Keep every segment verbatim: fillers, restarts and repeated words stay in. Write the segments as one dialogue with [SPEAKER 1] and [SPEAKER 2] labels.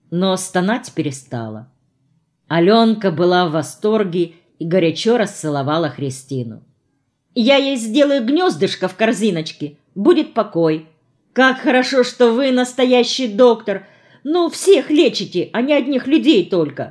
[SPEAKER 1] но стонать перестала. Аленка была в восторге и горячо расцеловала Христину. «Я ей сделаю гнездышко в корзиночке, будет покой. Как хорошо, что вы настоящий доктор. Ну, всех лечите, а не одних людей только».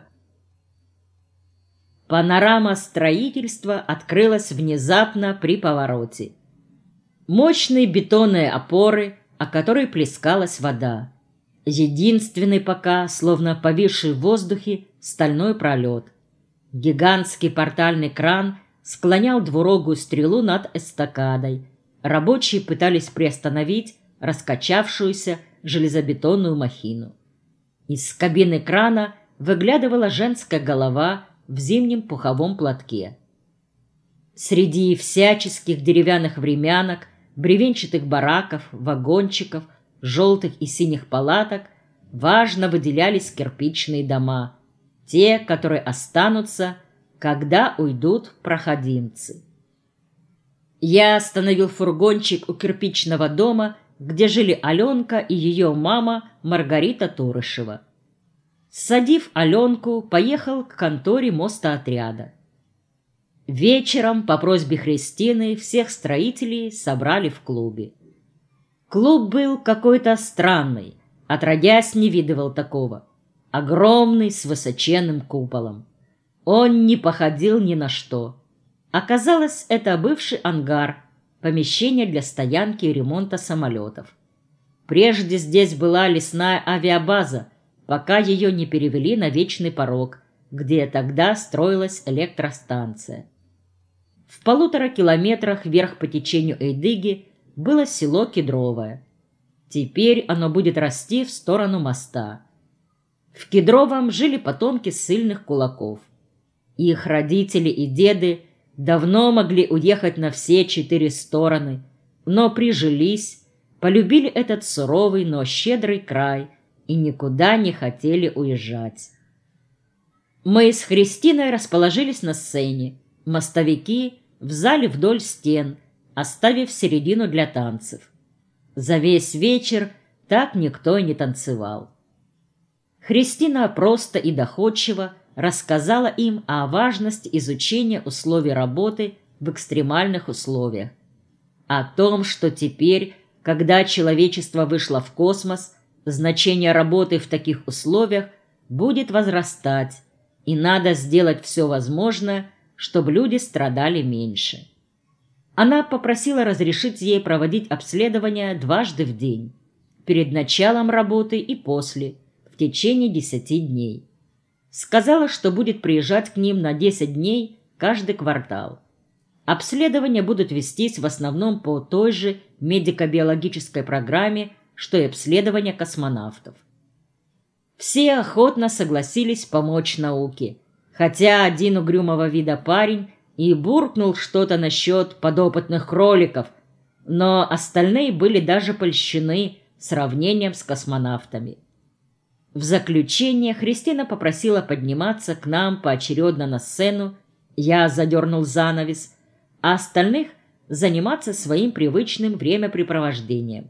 [SPEAKER 1] Панорама строительства открылась внезапно при повороте. Мощные бетонные опоры, о которой плескалась вода. Единственный пока, словно повисший в воздухе, стальной пролет. Гигантский портальный кран склонял двурогую стрелу над эстакадой. Рабочие пытались приостановить раскачавшуюся железобетонную махину. Из кабины крана выглядывала женская голова в зимнем пуховом платке. Среди всяческих деревянных времянок, бревенчатых бараков, вагончиков, желтых и синих палаток важно выделялись кирпичные дома, те, которые останутся, когда уйдут проходимцы. Я остановил фургончик у кирпичного дома, где жили Аленка и ее мама Маргарита Турышева. Ссадив Аленку, поехал к конторе мостоотряда. Вечером по просьбе Христины всех строителей собрали в клубе. Клуб был какой-то странный, отродясь не видывал такого. Огромный, с высоченным куполом. Он не походил ни на что. Оказалось, это бывший ангар, помещение для стоянки и ремонта самолетов. Прежде здесь была лесная авиабаза, пока ее не перевели на Вечный Порог, где тогда строилась электростанция. В полутора километрах вверх по течению Эйдыги было село Кедровое. Теперь оно будет расти в сторону моста. В Кедровом жили потомки ссыльных кулаков. Их родители и деды давно могли уехать на все четыре стороны, но прижились, полюбили этот суровый, но щедрый край и никуда не хотели уезжать. Мы с Христиной расположились на сцене, мостовики в зале вдоль стен, оставив середину для танцев. За весь вечер так никто и не танцевал. Христина просто и доходчиво рассказала им о важности изучения условий работы в экстремальных условиях, о том, что теперь, когда человечество вышло в космос, значение работы в таких условиях будет возрастать, и надо сделать все возможное, чтобы люди страдали меньше. Она попросила разрешить ей проводить обследования дважды в день, перед началом работы и после, в течение десяти дней. Сказала, что будет приезжать к ним на десять дней каждый квартал. Обследования будут вестись в основном по той же медико-биологической программе, что и обследования космонавтов. Все охотно согласились помочь науке, хотя один угрюмого вида парень и буркнул что-то насчет подопытных кроликов, но остальные были даже польщены сравнением с космонавтами. В заключение Христина попросила подниматься к нам поочередно на сцену, я задернул занавес, а остальных заниматься своим привычным времяпрепровождением.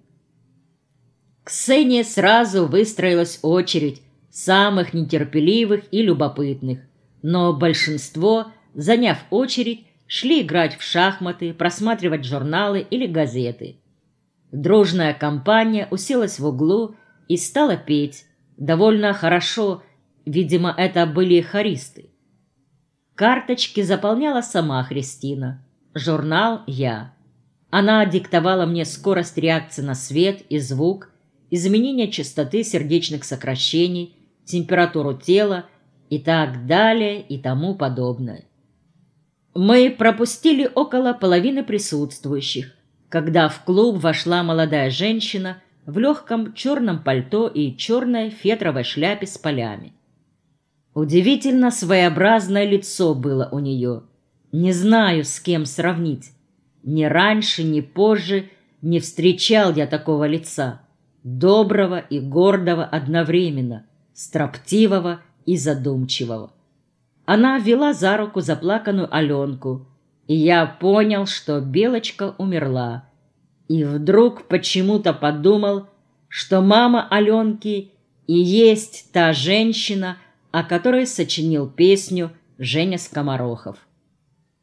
[SPEAKER 1] К сцене сразу выстроилась очередь самых нетерпеливых и любопытных, но большинство, заняв очередь, шли играть в шахматы, просматривать журналы или газеты. Дружная компания уселась в углу и стала петь, довольно хорошо, видимо, это были хористы. Карточки заполняла сама Христина, журнал я. Она диктовала мне скорость реакции на свет и звук, изменение частоты сердечных сокращений, температуру тела и так далее и тому подобное. Мы пропустили около половины присутствующих, когда в клуб вошла молодая женщина в легком черном пальто и черной фетровой шляпе с полями. Удивительно своеобразное лицо было у нее. Не знаю, с кем сравнить. Ни раньше, ни позже не встречал я такого лица. Доброго и гордого одновременно, строптивого и задумчивого. Она вела за руку заплаканную Аленку, и я понял, что Белочка умерла. И вдруг почему-то подумал, что мама Аленки и есть та женщина, о которой сочинил песню Женя Скоморохов.